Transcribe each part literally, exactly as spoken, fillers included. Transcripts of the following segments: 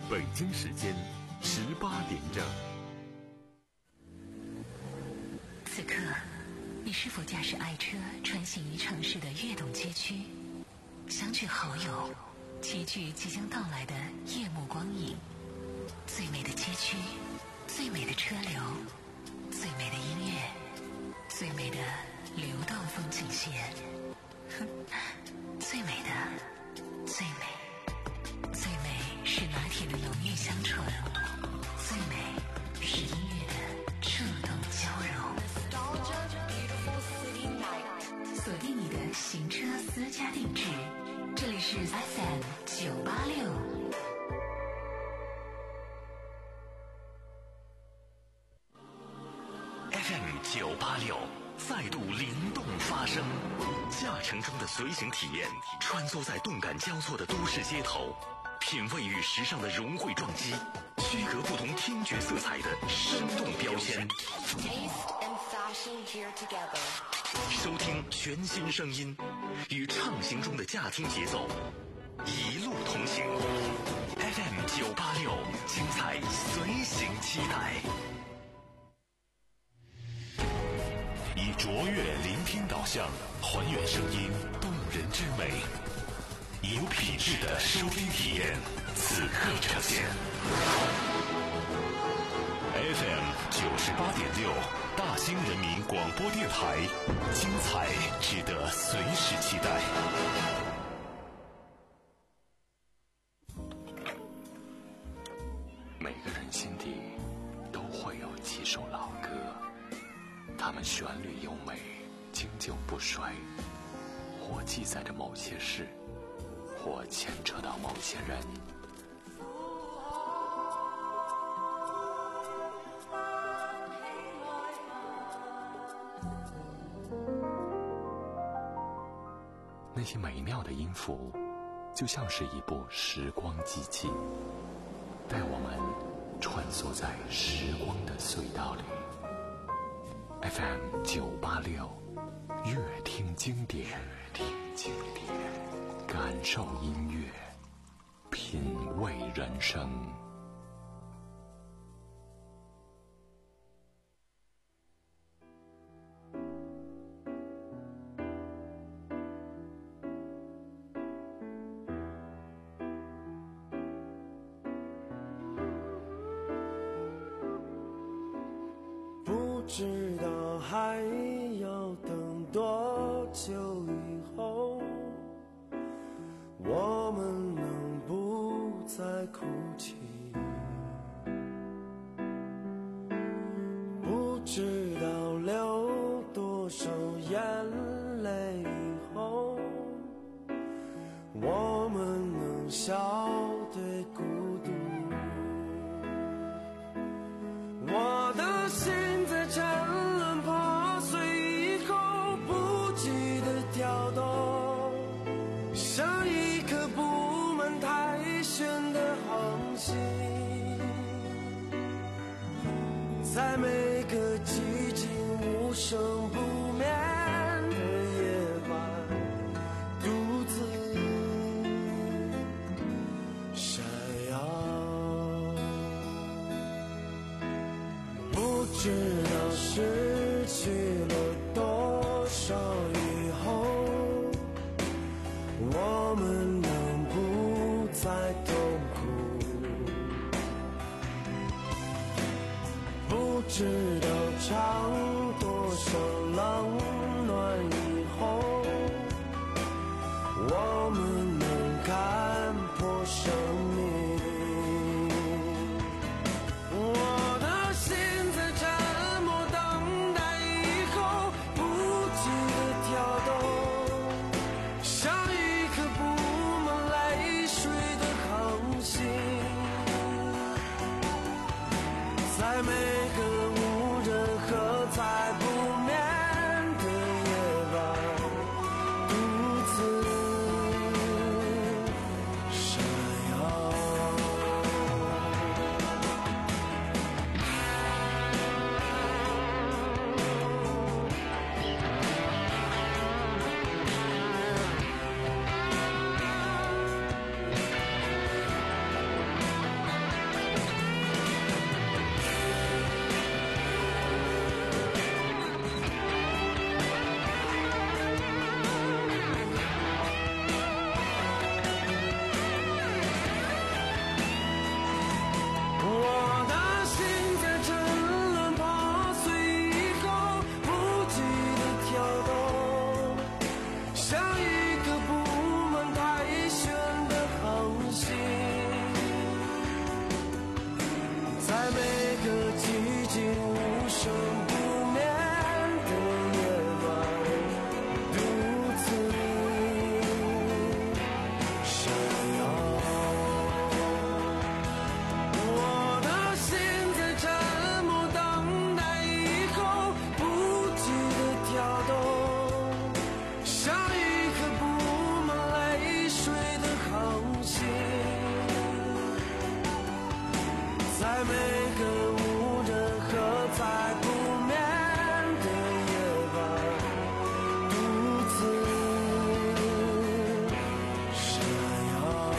北京时间十八点整。 此刻，你是否驾驶爱车穿行于城市的跃动街区，相聚好友，齐聚即将到来的夜幕光影？最美的街区，最美的车流，最美的音乐，最美的流动风景线。最美的，最美，最美是拿铁的浓郁香醇，最美是音乐的触动交融。锁定你的行车私家定制，这里是 F M 九八六。 F M 九八六再度灵动发声，驾乘中的随行体验，穿梭在动感交错的都市街头，品味与时尚的融汇撞击，区隔不同听觉色彩的生动标签。收听全新声音，与畅行中的驾听节奏，一路同行。F M 九八六，精彩随行期待。 以卓越聆听导向，还原声音动人之美，以有品质的收听体验，此刻呈现。F M 九十八点六，大兴人民广播电台，精彩值得随时期待。 每个人心底都会有几首老歌，它们旋律优美，经久不衰，或记载着某些事，或牵扯到某些人。那些美妙的音符，就像是一部时光机器，带我们穿梭在时光的隧道里。F M 九八六，乐听经典，乐听经典，感受音乐，品味人生。 不知道还要等多久以后，我们能不再哭泣？不知道流多少眼泪以后，我们能笑对孤独。我的心在沉沦破碎以后不记得跳动，像一颗布满苔藓的恒星，在每个寂静无声不眠的夜晚，独自闪耀。不知道失去了多少以后，我们能不再痛苦？不知道尝多少冷暖以后，我们能看破生命。我的心在沉默等待以后不记得跳动，像一颗布满泪水的恒星，在每个无人喝彩不眠的夜晚，独自闪耀。 每个寂静无声不眠的夜晚，独自闪耀。我的心在沉默等待以后不羁的跳动，像一颗布满泪水的航行，在每个无人和在不眠的夜晚，独自闪耀。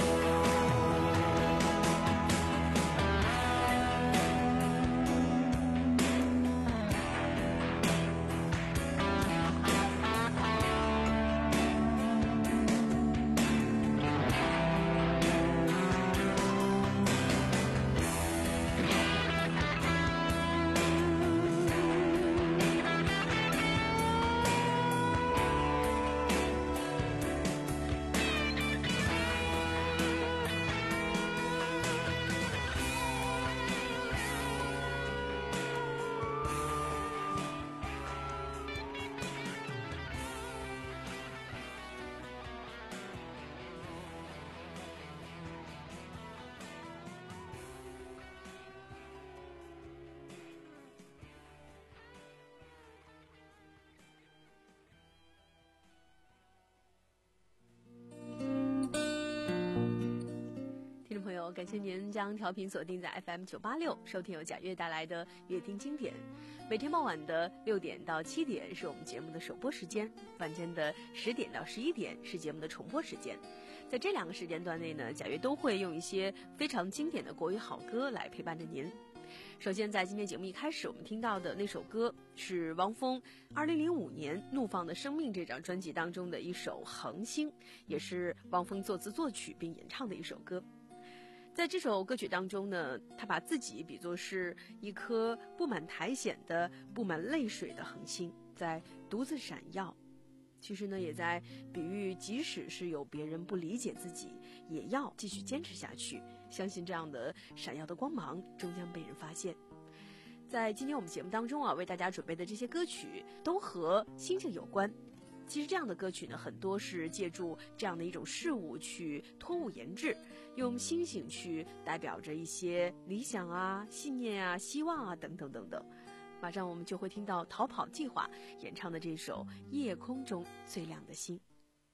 听众朋友，感谢您将调频锁定在 F M 九八六，收听由贾悦带来的乐听经典。每天傍晚的六点到七点是我们节目的首播时间，晚间的十点到十一点是节目的重播时间。在这两个时间段内呢，贾悦都会用一些非常经典的国语好歌来陪伴着您。首先在今天节目一开始我们听到的那首歌是汪峰二零零五年《怒放的生命》这张专辑当中的一首《恒星》，也是汪峰作词作曲并演唱的一首歌。在这首歌曲当中呢，他把自己比作是一颗布满苔藓的布满泪水的恒星，在独自闪耀。其实呢，也在比喻即使是有别人不理解自己，也要继续坚持下去，相信这样的闪耀的光芒终将被人发现。在今天我们节目当中啊，为大家准备的这些歌曲都和星星有关。其实这样的歌曲呢，很多是借助这样的一种事物去托物言志，用星星去代表着一些理想啊、信念啊、希望啊等等等等。马上我们就会听到逃跑计划演唱的这首《夜空中最亮的星》。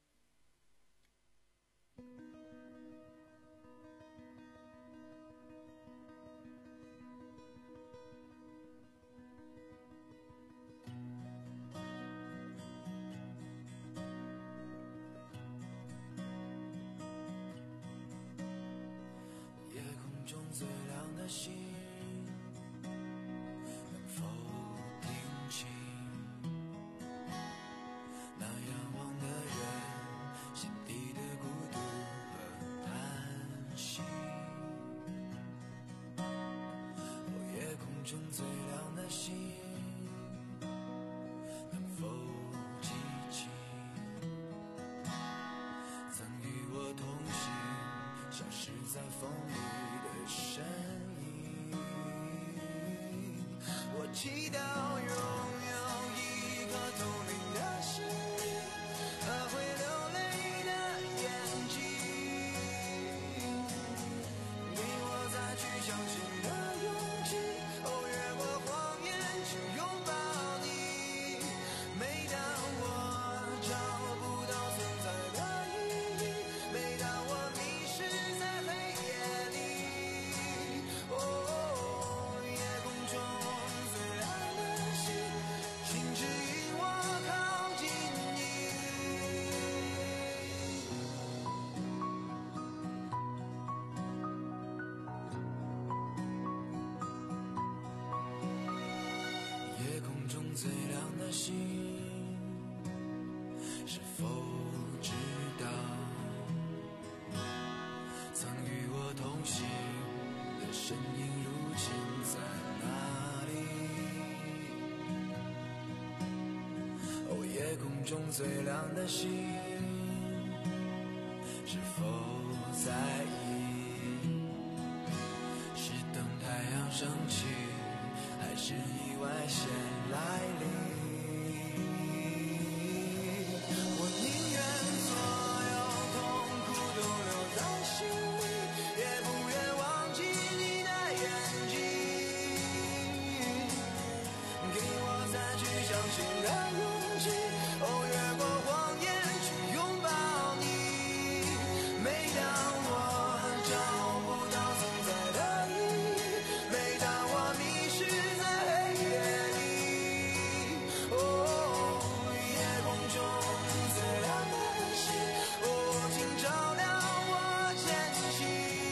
夜空中最亮的星，能否听清那仰望的人心底的孤独和叹息？哦，夜空中最亮的星，能否记起曾与我同行消失在风里的身影？我祈祷拥有一颗透明的心灵和会流泪的眼睛，给我再去相信的勇气。哦，越过谎言去拥抱你。每当我找不到存在的意义，每当我迷失在黑夜里，哦，夜空中最亮的星，请指引我靠近你。夜空中最亮的星，是否知道曾与我同行的身影如今在哪里？哦，夜空中最亮的星，是否在意？是等太阳先来临。我宁愿所有痛苦都留在心里，也不愿忘记你的眼睛，给我再去相信的勇气，哦，越过谎言去拥抱你。每当我找不到存在的意义，每当我迷失在黑夜里，哦，夜空中最亮的星，哦，请照亮我前行。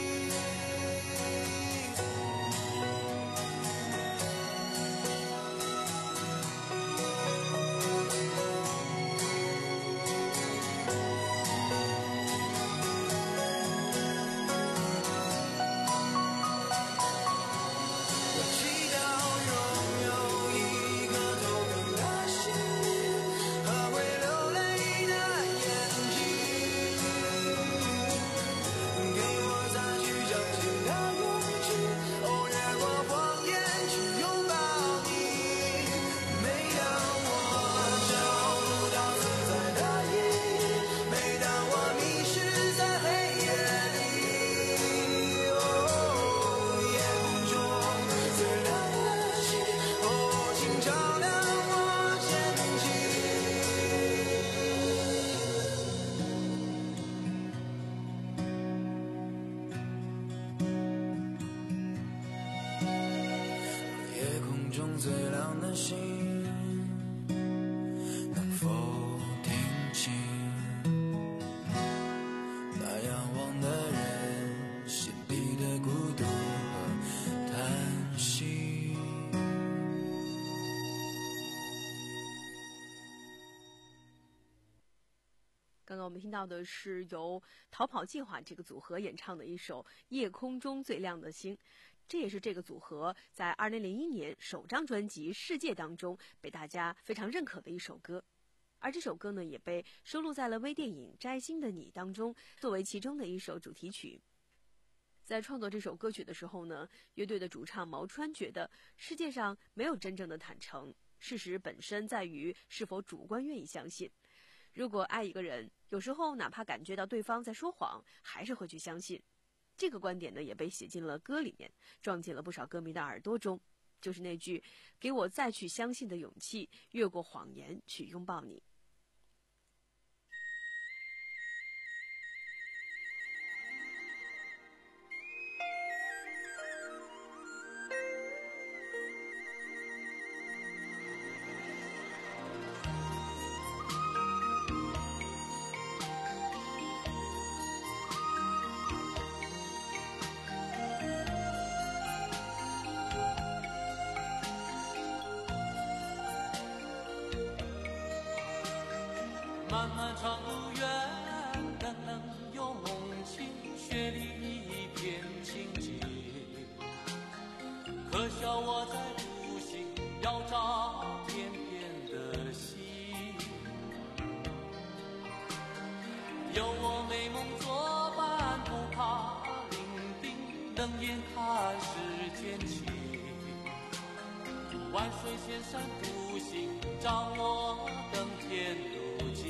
我祈祷拥有一颗透明的心灵和会流泪的眼睛，给我再去相信的勇气，哦，越过谎言去拥抱你。每当我找不到存在的意义，每当我迷失在黑夜里，哦，夜空中最亮的星，哦，请照亮我前行。夜空中最亮的星，能否听清那仰望的人心底的孤独和叹息？ 刚刚我们听到的是由逃跑计划这个组合演唱的一首《夜空中最亮的星》，这也是这个组合在二零零一年首张专辑《世界》当中被大家非常认可的一首歌。而这首歌呢，也被收录在了微电影《摘星的你》当中，作为其中的一首主题曲。在创作这首歌曲的时候呢，乐队的主唱毛川觉得世界上没有真正的坦诚，事实本身在于是否主观愿意相信。如果爱一个人，有时候哪怕感觉到对方在说谎，还是会去相信。这个观点呢，也被写进了歌里面，撞进了不少歌迷的耳朵中。就是那句“给我再去相信的勇气，越过谎言去拥抱你”。 漫漫长路远，能能有梦境，雪里一片情结。可笑我在独行，要找天边的星。有我美梦作伴，不怕伶仃，冷眼看世间情。万水千山独行，找我登天路径。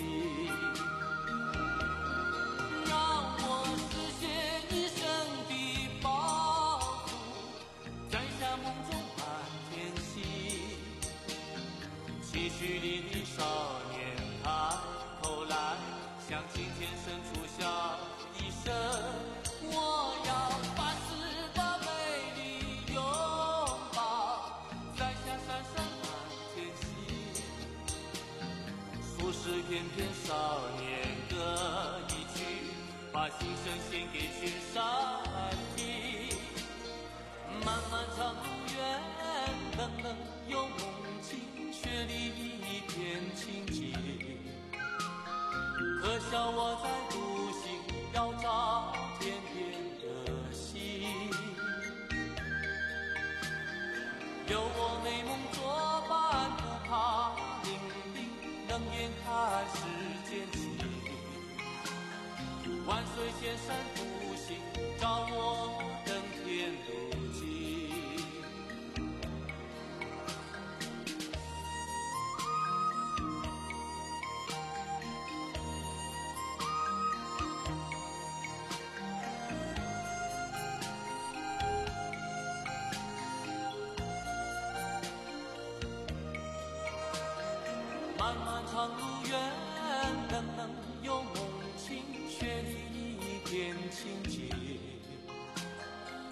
让我实现一生的抱负，摘下梦中满天星。期许里的少年抬头来，向今天深处笑一声。我要把十八美丽拥抱，摘下闪闪满天星。数十翩翩少年歌一曲，把心声献给群山听。漫漫长路远，冷冷有梦境，雪里一片情结。可笑我在独行，要找天边的星。有我美梦作伴，不怕伶仃，冷眼看世间情。万水千山独行，找我登天路径。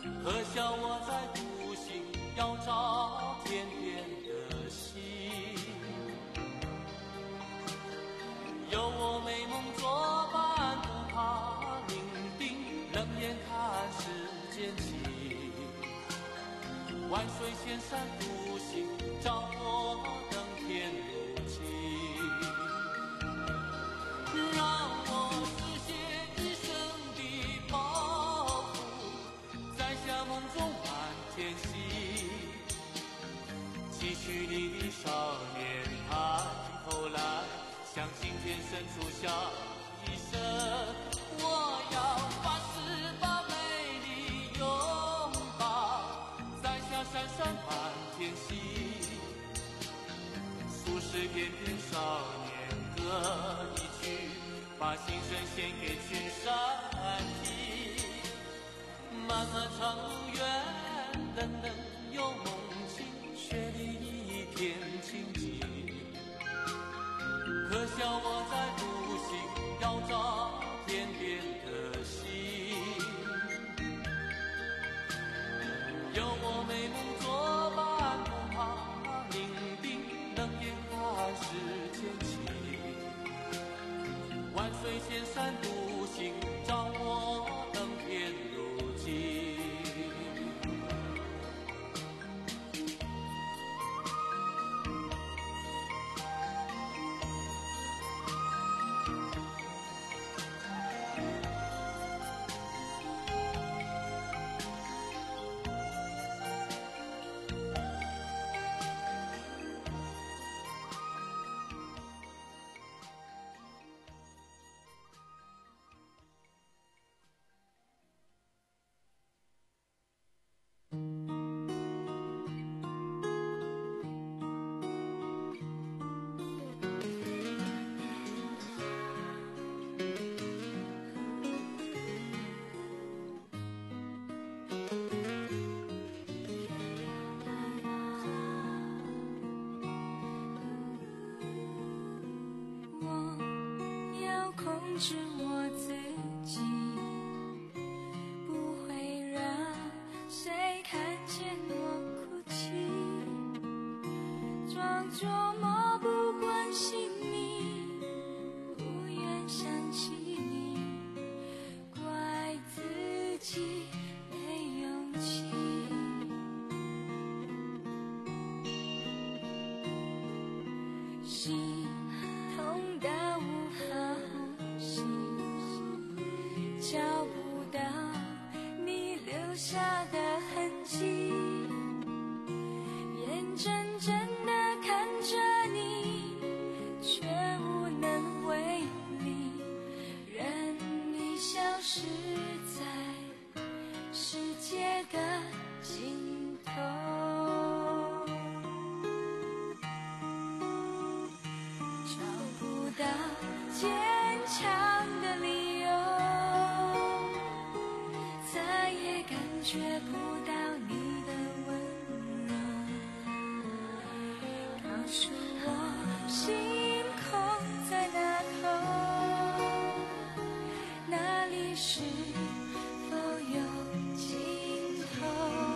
可笑我在独行，要找天边的星。有我美梦作伴，不怕伶仃，冷眼看世间情。万水千山独行，照我登天路径。让我实现一生的抱负，在夏梦中满天星。继续你的少年抬头来，向今天伸出笑一声。我要把十八美丽拥抱，在下闪闪满天星。数十翩翩少年歌一曲，把心声献给群山体。漫漫长路远，冷冷又梦境，雪里一片清静。可笑我在独行，要找天边的星。有我美梦作伴，不怕伶仃，冷眼看世间情。万水千山独行，照我登天路径。 控制我自己，不会让谁看见我哭泣，装作漠不关心你，不愿想起你，怪自己没勇气。心痛到无法呼吸，找不到你留下的痕迹，眼睁睁地看着你，却无能为力，任你消失在世界的尽头。找不到坚强的理由，再也感觉不到你的温柔。告诉我星空在哪头，那里是否有尽头。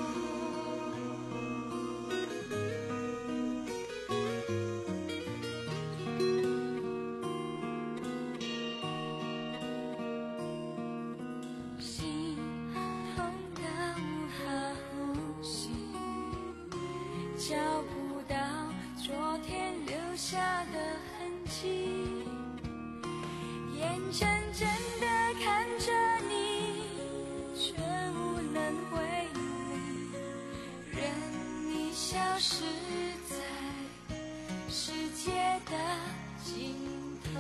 心痛到无法呼吸，找不到昨天留下的痕迹，眼睁睁地看着你，却无能为力，任你消失在世界的尽头。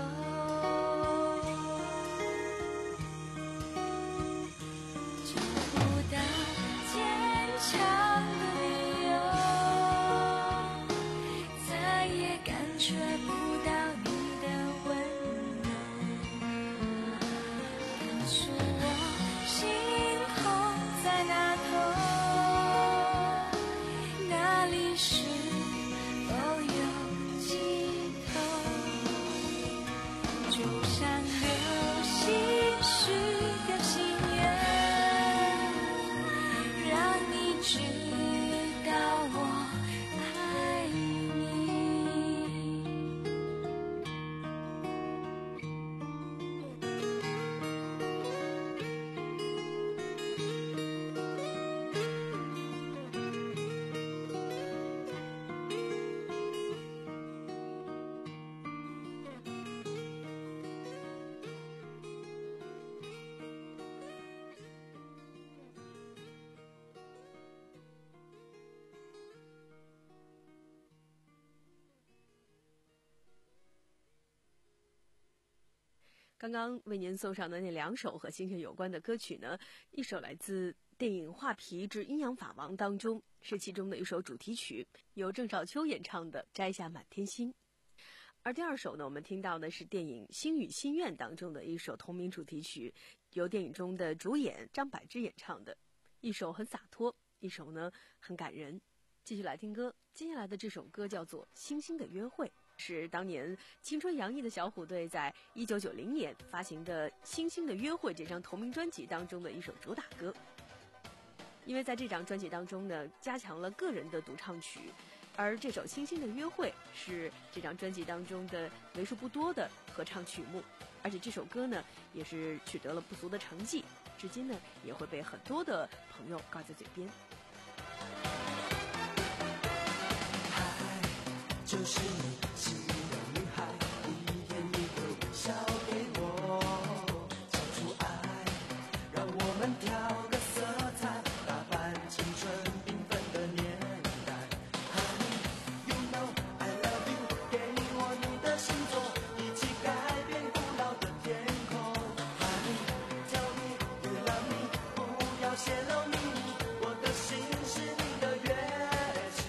找不到坚强的理由，再也感觉不到你的温柔。告诉我星空在哪头，那里是否有尽头。 刚刚为您送上的那两首和星星有关的歌曲呢，一首来自电影《画皮之阴阳法王》当中，是其中的一首主题曲，由郑少秋演唱的《摘下满天星》。而第二首呢，我们听到的是电影《星语心愿》当中的一首同名主题曲，由电影中的主演张柏芝演唱的，一首很洒脱，一首呢很感人。继续来听歌，接下来的这首歌叫做《星星的约会》，是当年青春洋溢的小虎队在一九九零年发行的《星星的约会》这张同名专辑当中的一首主打歌。因为在这张专辑当中呢，加强了个人的独唱曲，而这首《星星的约会》是这张专辑当中的为数不多的合唱曲目，而且这首歌呢也是取得了不俗的成绩，至今呢也会被很多的朋友挂在嘴边。 就是你心里的女孩，一天一个微笑给我，交出爱，让我们调个色彩，打扮青春缤纷的年代。Honey, you know I love you， 给我你的星座，一起改变古老的天空。Honey, tell me you love me， 不要泄露秘密，我的心是你的乐器。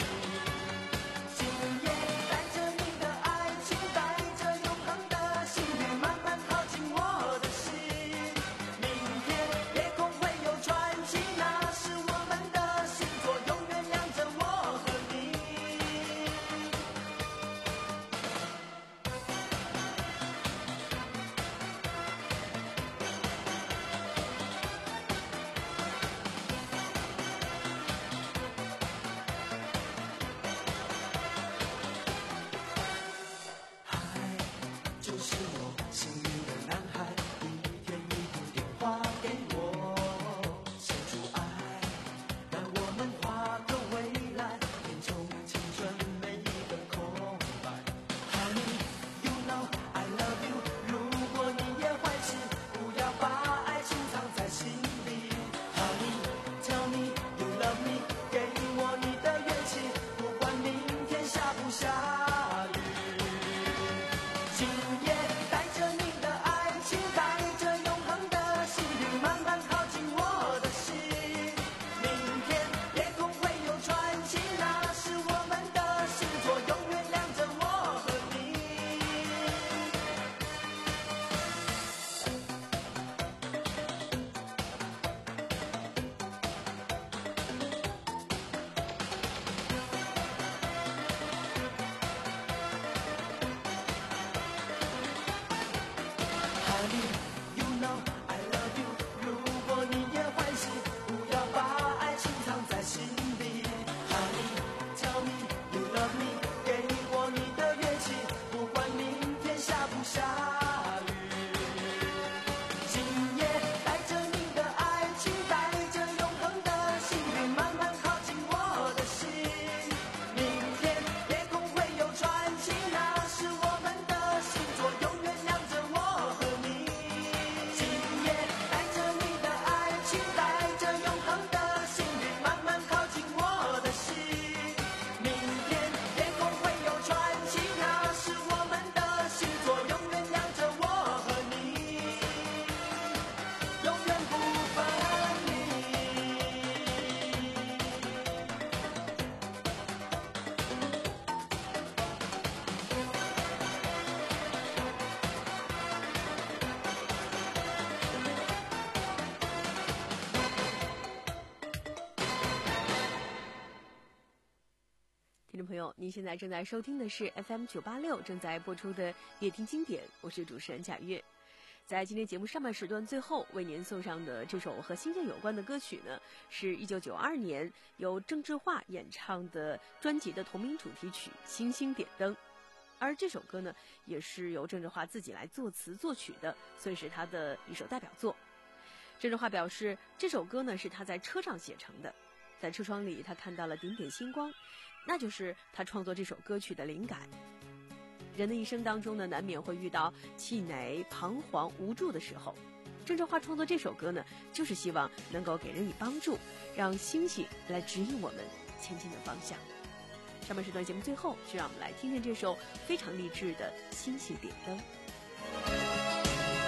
听众朋友，您现在正在收听的是 F M 九八六正在播出的夜听经典，我是主持人贾月。在今天节目上半时段最后为您送上的这首和星星有关的歌曲呢，是一九九二年由郑智化演唱的专辑的同名主题曲《星星点灯》，而这首歌呢也是由郑智化自己来作词作曲的，所以是他的一首代表作。郑智化表示，这首歌呢是他在车上写成的，在车窗里他看到了点点星光，那就是他创作这首歌曲的灵感。人的一生当中呢，难免会遇到气馁、彷徨、无助的时候。郑智化创作这首歌呢，就是希望能够给人以帮助，让星星来指引我们前进的方向。上半时段节目最后，就让我们来听听这首非常励志的《星星点灯》。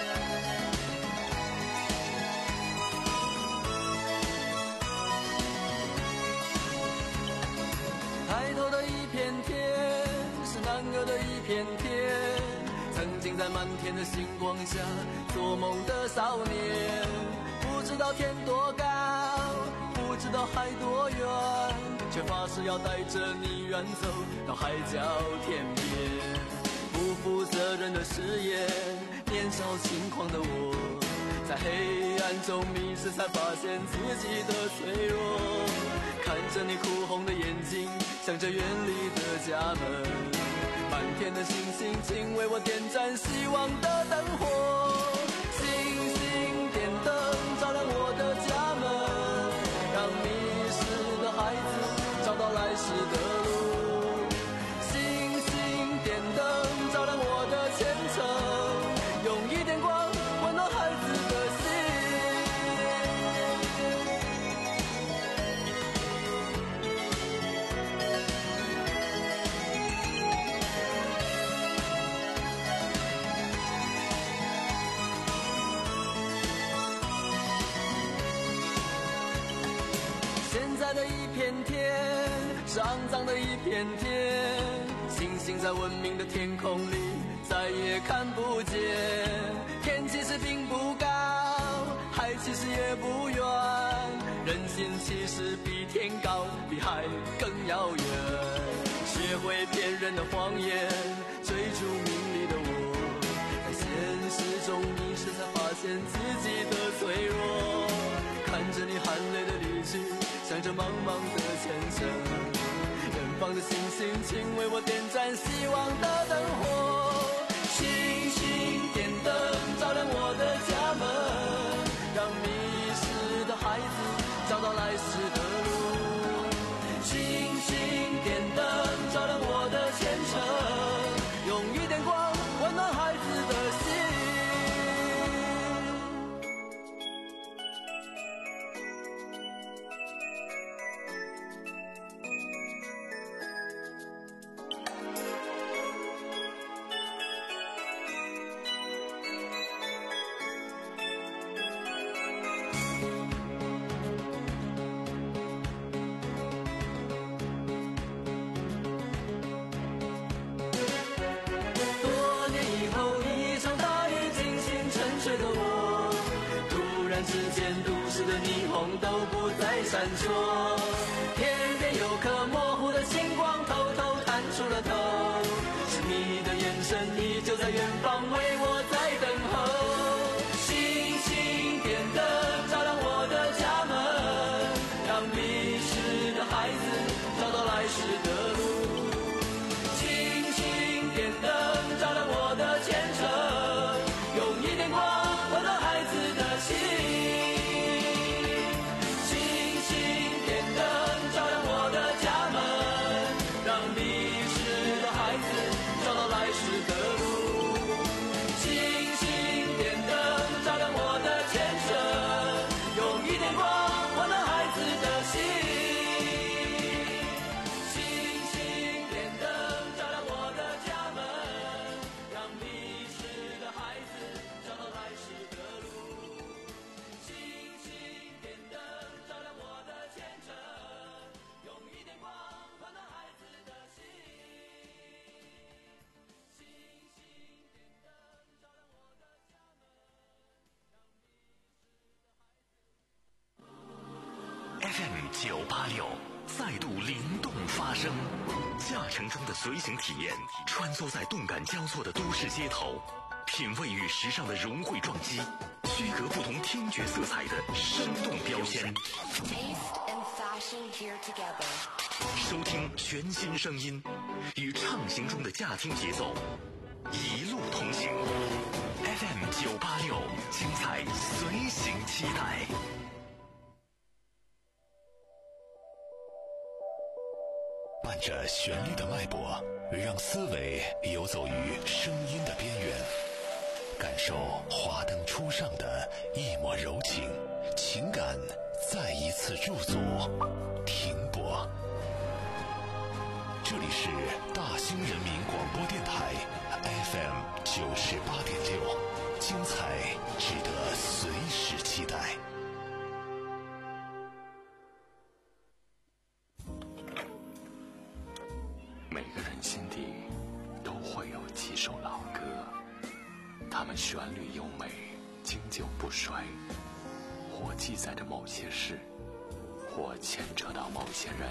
色的一片天，曾经在满天的星光下做梦的少年，不知道天多高，不知道海多远，却发誓要带着你远走到海角天边。不负责任的誓言，年少轻狂的我，在黑暗中迷失，才发现自己的脆弱。看着你哭红的眼睛，想着远离的家门，满天的星星，请为我点燃希望的灯火。星星点灯，照亮我的家门，让迷失的孩子找到来时的路。星星点灯，照亮我的前程，用一点光温暖孩子的心。现在的一片天，肮脏的一片天，星星在文明的天空里再也看不见。天其实并不高，海其实也不远，人心其实比天高，比海更遥远。学会骗人的谎言，追逐名利的我，在现实中迷失，才发现自己的脆弱。看着你含泪的离去，想着茫茫的前程，远方的星星，请为我点燃希望的灯火。星星点灯，照亮我的家门，让迷失的孩子找到来时的路。星星点灯，照亮我的前程，用一点光温暖孩子的心。都不再闪烁，天边有颗模糊的星光偷偷探出了头，是你的眼神依旧在远方为我在等候。星星点灯，照亮我的家门，让迷失的孩子找到来时的路。星星点灯，照亮我的前程，用一点光温暖孩子的心。 F M 九八六再度灵动发声，驾乘中的随行体验，穿梭在动感交错的都市街头，品味与时尚的融汇撞击，区隔不同听觉色彩的生动标签。收听全新声音，与畅行中的驾听节奏，一路同行。F M 九八六，精彩随行期待。 伴着旋律的脉搏，让思维游走于声音的边缘，感受华灯初上的一抹柔情，情感再一次驻足停泊。这里是大兴人民广播电台 F M 九十八点六，精彩值得随时期待。 每个人心底都几首老歌，它们旋律优美，经久不衰，或记载着某些事，或牵扯到某些人。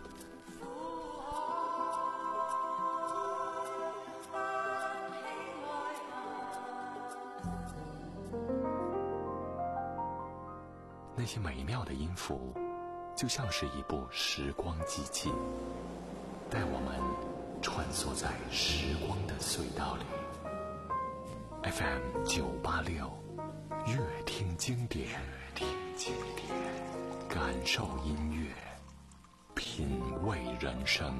那些美妙的音符，就像是一部时光机器，带我们穿梭在时光的隧道里。F M 九八六，乐听经典，乐听经典，感受音乐，品味人生。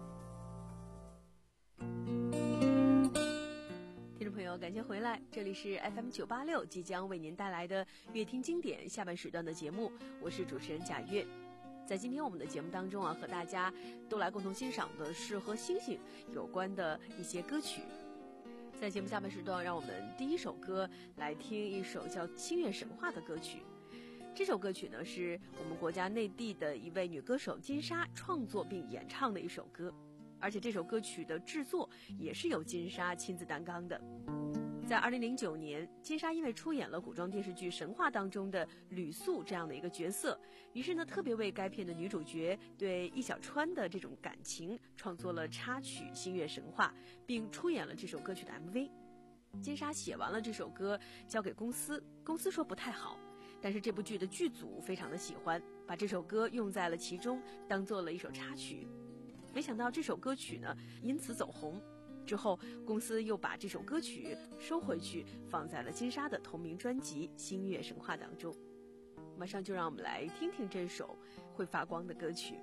听众朋友，感谢回来，这里是 F M 九八六即将为您带来的乐听经典下半时段的节目，我是主持人贾月。在今天我们的节目当中啊，和大家都来共同欣赏的是和星星有关的一些歌曲。在节目下半时段，让我们第一首歌来听一首叫《星月神话》的歌曲。这首歌曲呢，是我们国家内地的一位女歌手金莎创作并演唱的一首歌，而且这首歌曲的制作也是由金莎亲自担纲的。在二零零九年，金莎因为出演了古装电视剧《神话》当中的吕素这样的一个角色，于是呢特别为该片的女主角对易小川的这种感情创作了插曲《星月神话》，并出演了这首歌曲的 M V。 金莎写完了这首歌交给公司，公司说不太好，但是这部剧的剧组非常的喜欢，把这首歌用在了其中，当做了一首插曲。没想到这首歌曲呢因此走红，之后公司又把这首歌曲收回去，放在了金莎的同名专辑《星月神话》当中。马上就让我们来听听这首会发光的歌曲。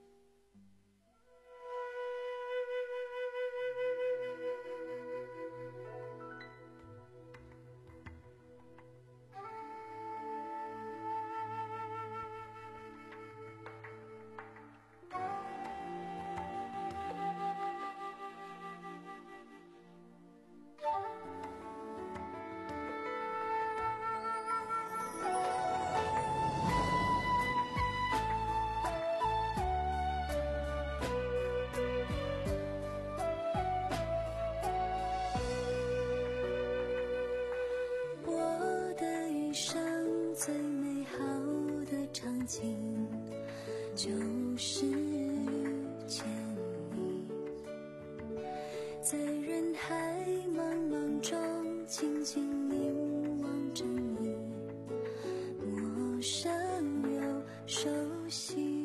就是遇见你，在人海茫茫中静静凝望着你，陌生又熟悉。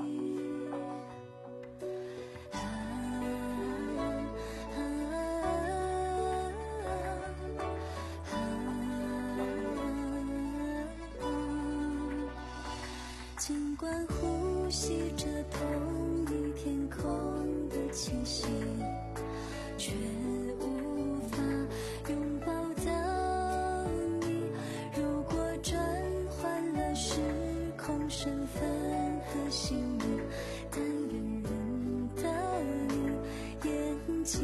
啊啊啊啊！尽管呼吸着同一天空的气息，却无法拥抱到你。如果转换了时空身份和姓名，但愿认得你眼睛。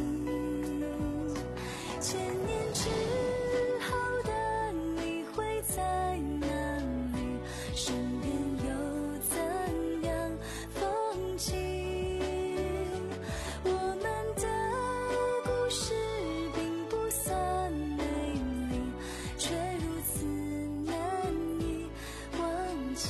千年之后的你会在哪里？身边又怎样风景？我们的故事并不算美丽，却如此难以忘记。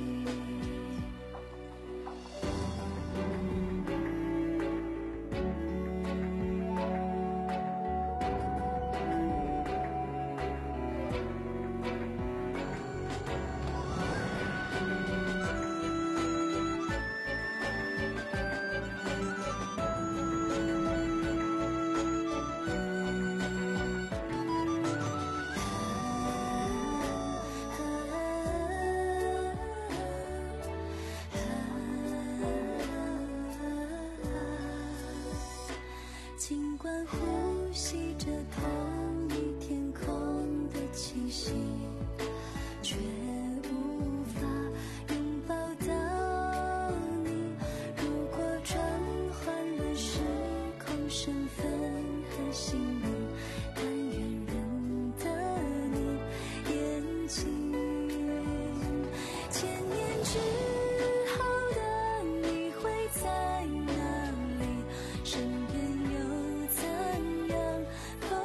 尽管呼吸着同一天空的气息，却无法拥抱到你。如果转换了时空身份和姓名，但愿认得你眼睛。千年之后的你会在哪里？身边又怎样风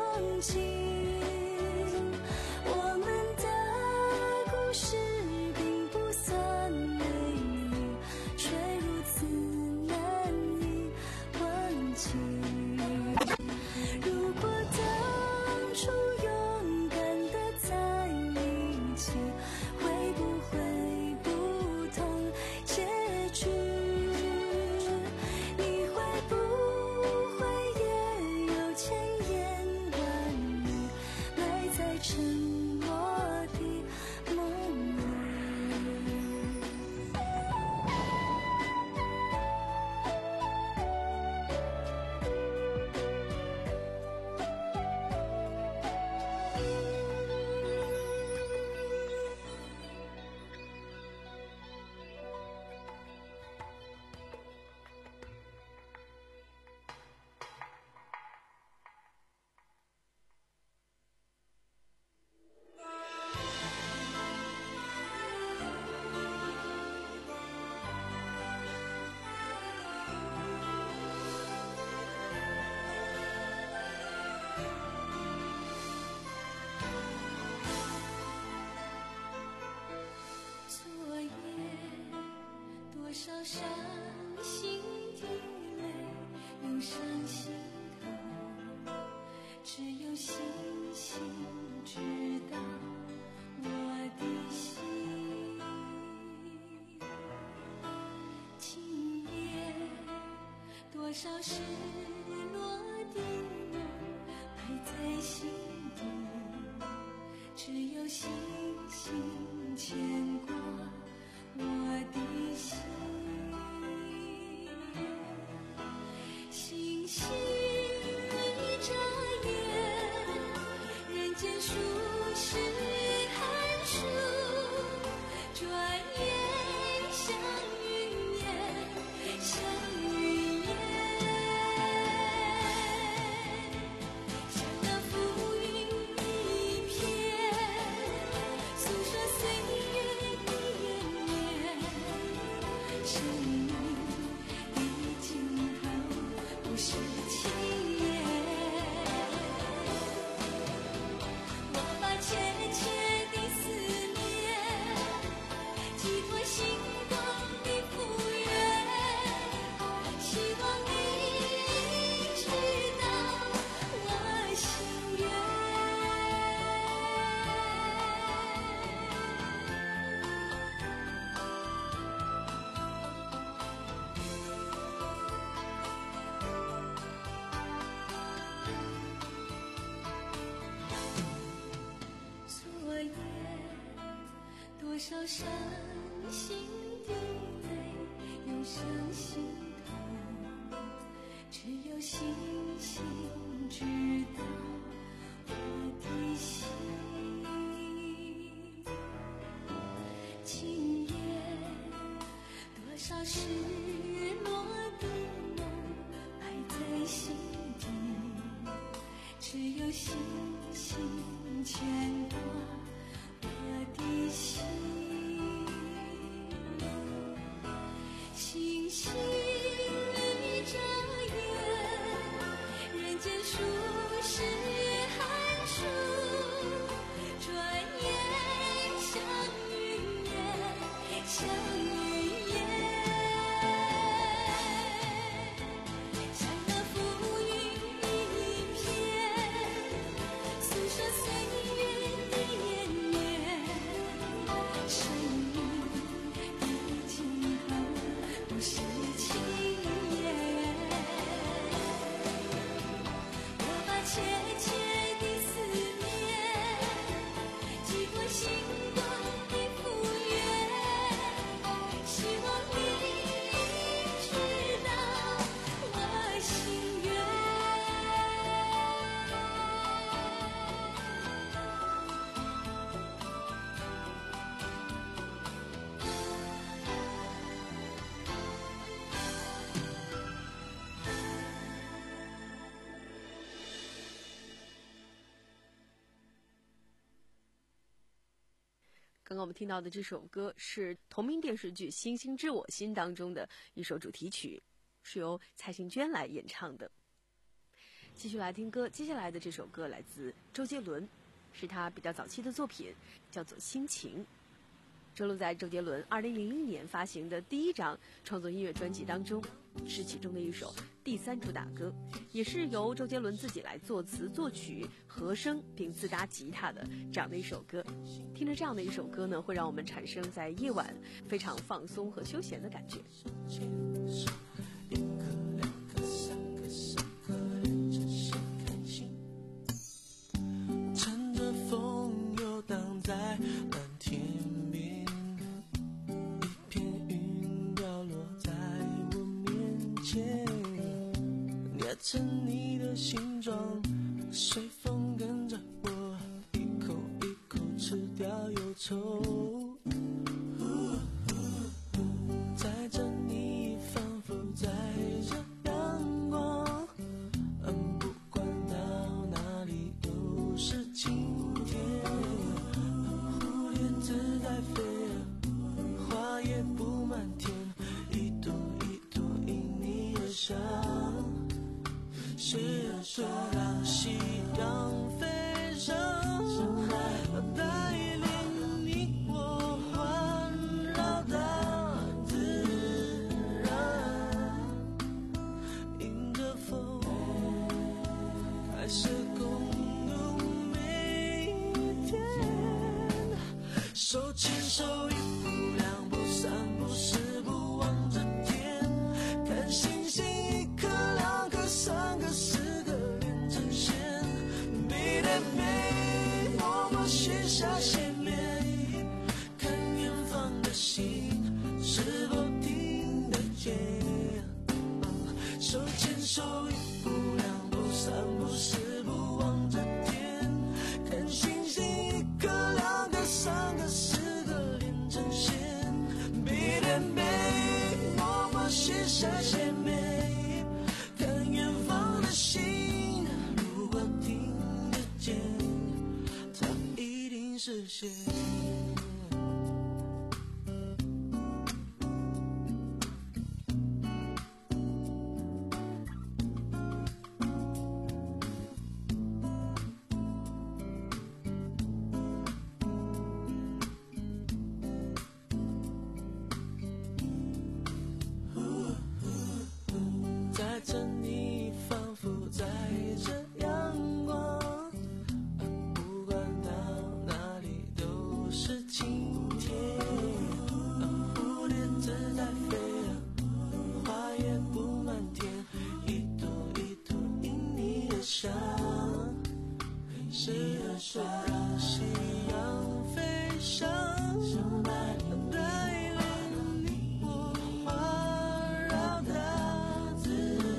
多少伤心的泪涌上心头，只有星星知道我的心。今夜多少失落的梦埋在心底，只有星星牵挂我的心。星星一眨眼，人间数十寒暑，转眼像云烟，像云烟。像那浮云一片，诉说岁月的延绵。生命的尽头不是轻言，我把切切的思念寄托心光的复原，希望你知道我心愿。昨夜多少伤心的泪涌上心头，只有星星知道我的心。今夜多少失落的梦埋在心底，只有星星牵挂我的心。星星一眨眼，人间数十寒暑，转眼像云烟，像云烟。像那浮云一片，诉说岁月的延绵。生命的尽头不是轻言，我把切切的思念寄托心光的复原，希望你知道我心愿。 刚刚我们听到的这首歌是同名电视剧《星星知我心》当中的一首主题曲，是由蔡幸娟来演唱的。继续来听歌，接下来的这首歌来自周杰伦，是他比较早期的作品，叫做《心情》，收录在周杰伦二零零零年发行的第一张创作音乐专辑当中，是其中的一首第三主打歌，也是由周杰伦自己来作词作曲和声并自搭吉他的这样的一首歌。听着这样的一首歌呢，会让我们产生在夜晚非常放松和休闲的感觉。 乘着风游荡在蓝天边，一片云掉落在我面前，捏成你的形状，随风跟着我一口一口吃掉忧愁，载着你仿佛载着阳光，嗯，不管到哪里都是晴天，蝴蝶自在飞，花也布满天，一朵一朵因你而香，是是让夕阳飞上，带领你我环绕大自手一步两步三步四步望着天，看星星一颗两颗三个四个连成线，背对背我们许下心愿，看远方的星是否听得见，手牵手一步两步三步四步望着天，看星星一颗两颗三个四个连成线，背对背我们许下心愿，看远方的星如果听得见，它一定实现。在这你仿佛在这阳光，不管到哪里都是晴天，蝴蝶自在飞，花也布满天，一朵一朵因你而香，谁的手让夕阳飞翔，带领你我环绕它自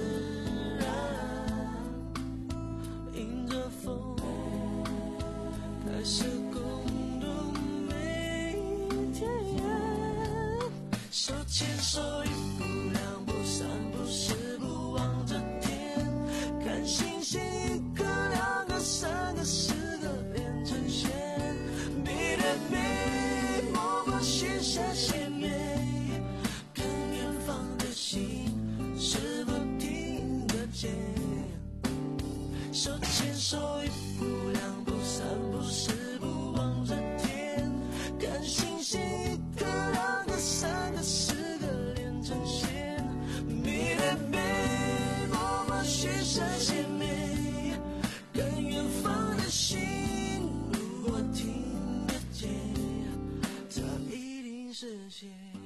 然，迎着风开始共度每一天，手牵手一步两步三步四步望着天，看星星一颗两个三个四个连成线，背对背我们许下心愿，看远方的星是否听得见，手牵手一步两步三步四步望着天，看星星一颗两个三个四个连成线，背对背我们许下心愿，看远方的星如果听得见，它一定实现。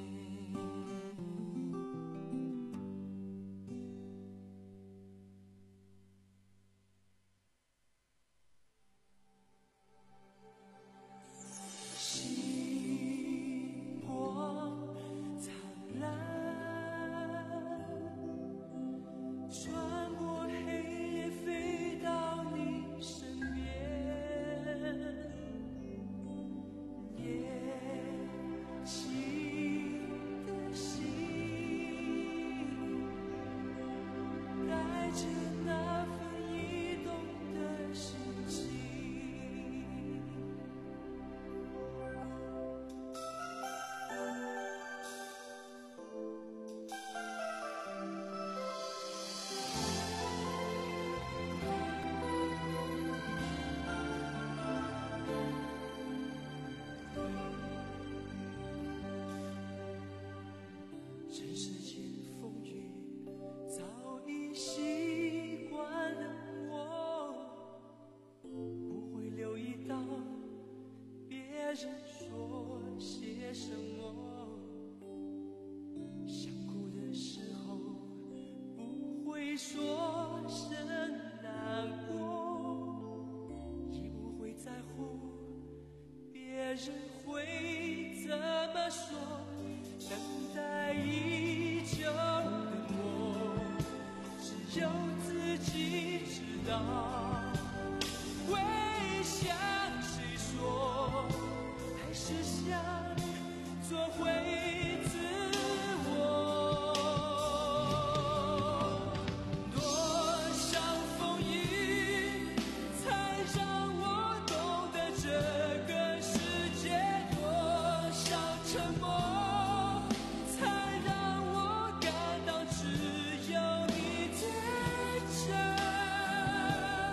星光灿烂，穿过黑夜飞到你身边，年轻的心带着那份移动的心情，这世间风雨早已习惯了我，不会留意到别人说些什么，想哭的时候不会说声难过，也不会在乎别人会怎么说，等待已久的我，只有自己知道，会向谁说，还是想做回自我。多少风雨才让我懂得这个世界，多少沉默才让我感到只有你最真。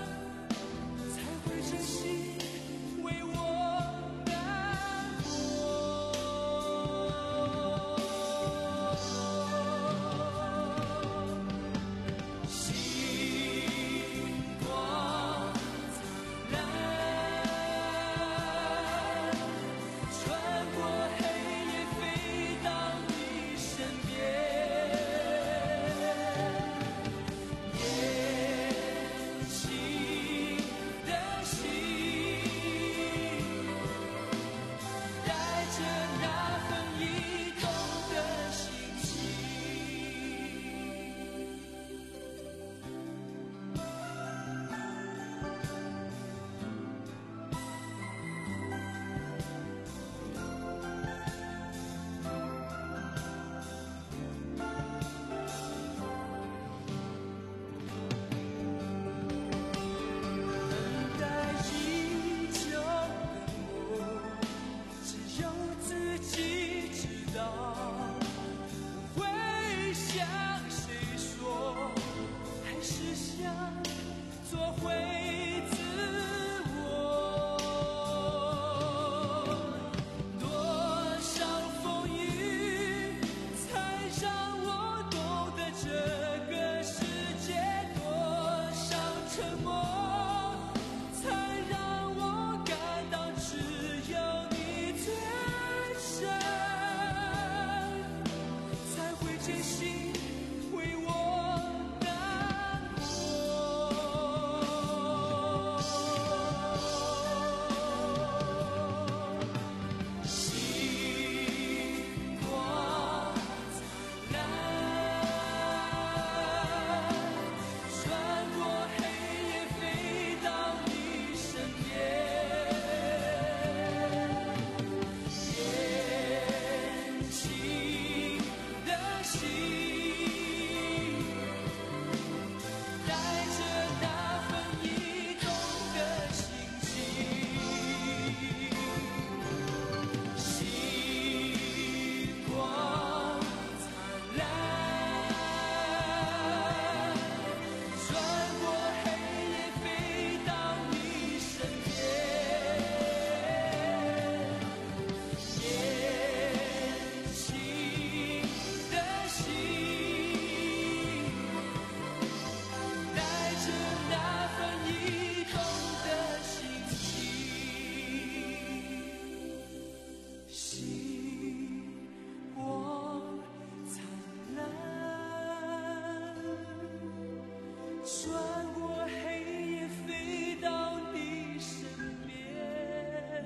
穿过黑夜飞到你身边，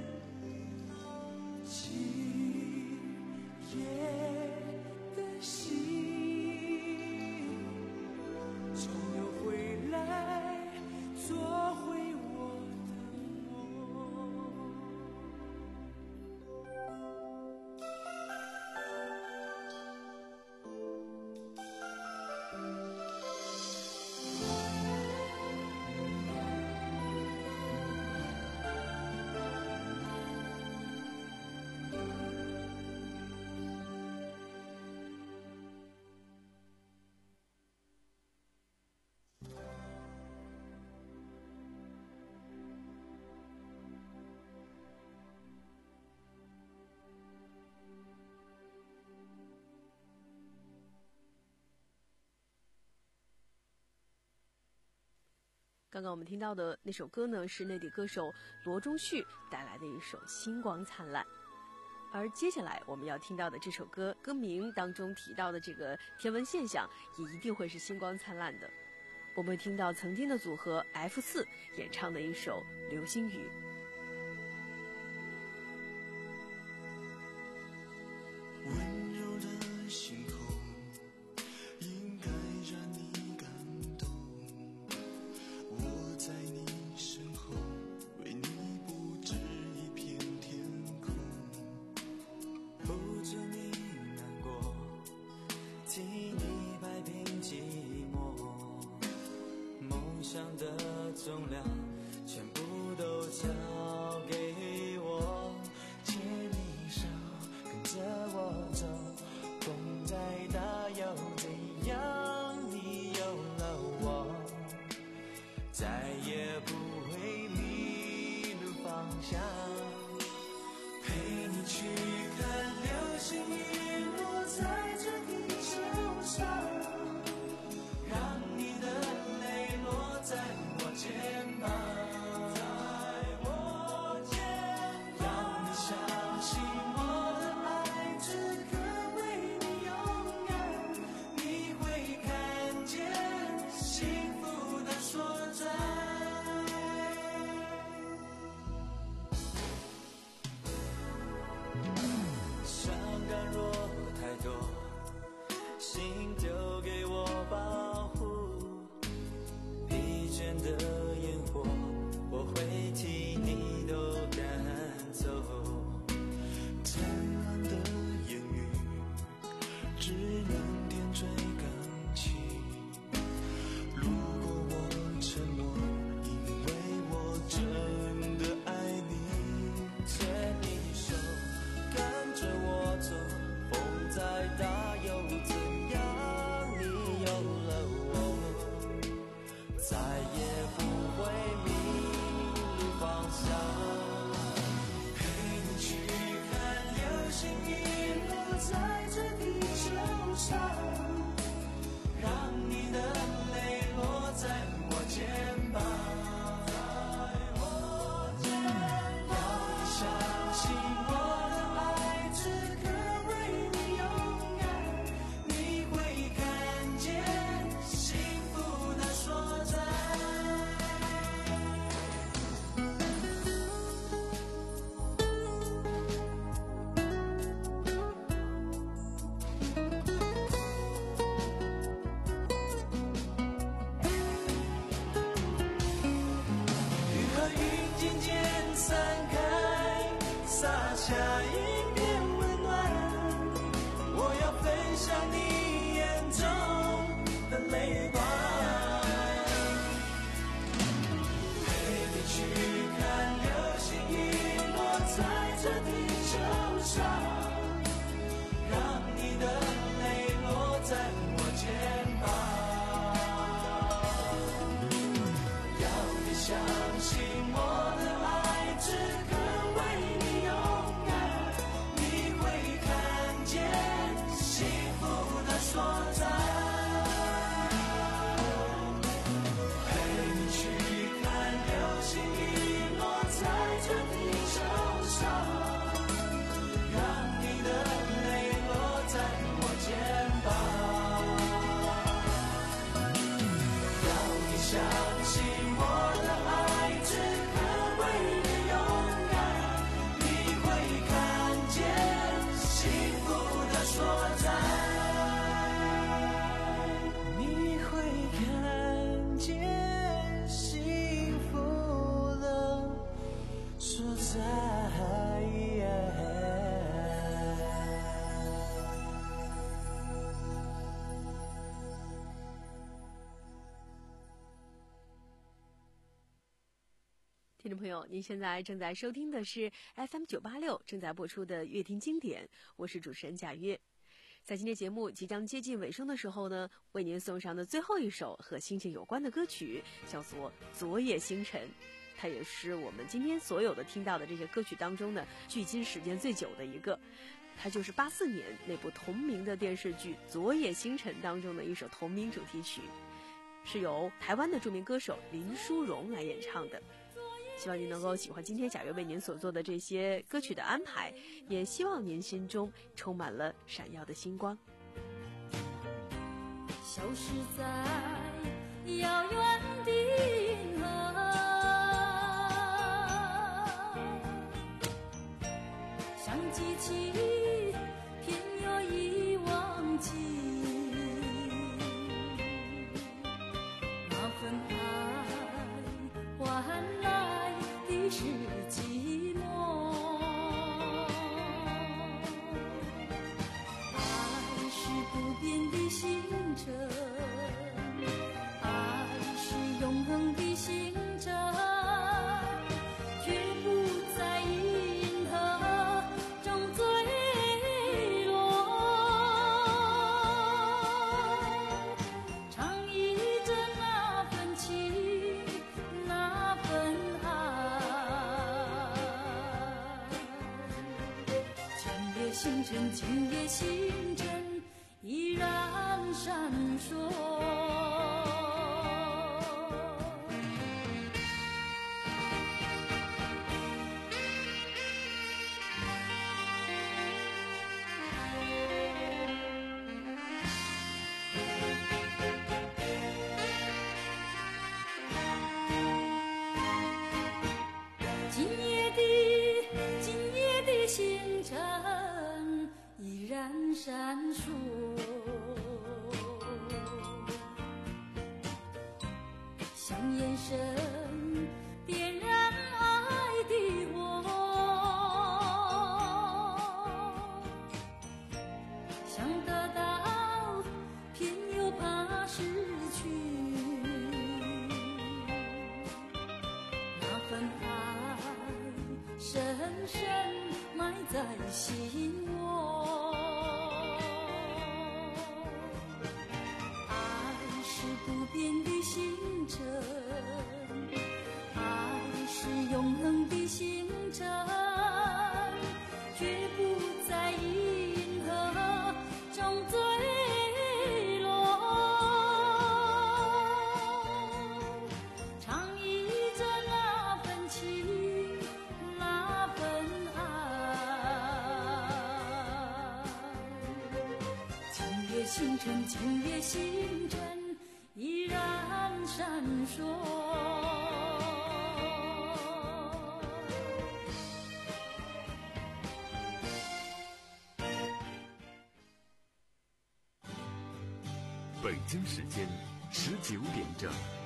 今夜的心终有回来做回我的梦。 刚刚我们听到的那首歌呢，是内地歌手罗中旭带来的一首《星光灿烂》。而接下来我们要听到的这首歌，歌名当中提到的这个天文现象，也一定会是星光灿烂的。我们会听到曾经的组合 F 四 演唱的一首《流星雨》。 温柔的星空应该让你感动，我在你身后为你布置一片天空，护着你难过，替你摆平寂寞，梦想的重量全部都交给我，牵你手跟着我走，风再大又怎样，你有了我，再也不会迷路方向，陪你去看流星雨落在这地球上，让你的泪落在我肩膀，在我肩膀，让你相信我的爱此刻为你勇敢，你会看见幸福的所在。伤感若太多，心丢给我保护，疲倦的烟火我会替你都赶走，灿烂的言语只能点缀感情，如果我沉默，因为我真的爱你，牵你手跟着我走，风再大又怎样， 听众朋友，您现在正在收听的是 F M 九八六正在播出的乐听经典，我是主持人贾约。在今天节目即将接近尾声的时候呢，为您送上的最后一首和心情有关的歌曲叫做《昨夜星辰》，它也是我们今天所有的听到的这些歌曲当中呢，距今时间最久的一个。它就是八四年那部同名的电视剧《昨夜星辰》当中的一首同名主题曲，是由台湾的著名歌手林淑荣来演唱的。希望您能够喜欢今天贾约为您所做的这些歌曲的安排，也希望您心中充满了闪耀的星光。 消失在遥远的银河，像记起偏又已忘记那份爱换来的是寂寞。爱是不变的星辰，爱是永恒的星辰，绝不在银河中坠落。唱忆着那份情，那份爱，今夜星辰，今夜星辰依然闪烁。今夜的今夜的星辰依然闪烁，像眼神点燃爱的火，想得到偏又怕失去，那份爱深深埋在心窝。爱是不变的星辰，爱是永恒的星辰，绝不在银河中坠落。唱忆着那份情，那份爱，今夜星辰，今夜星辰依然闪烁。 北京时间十九点整。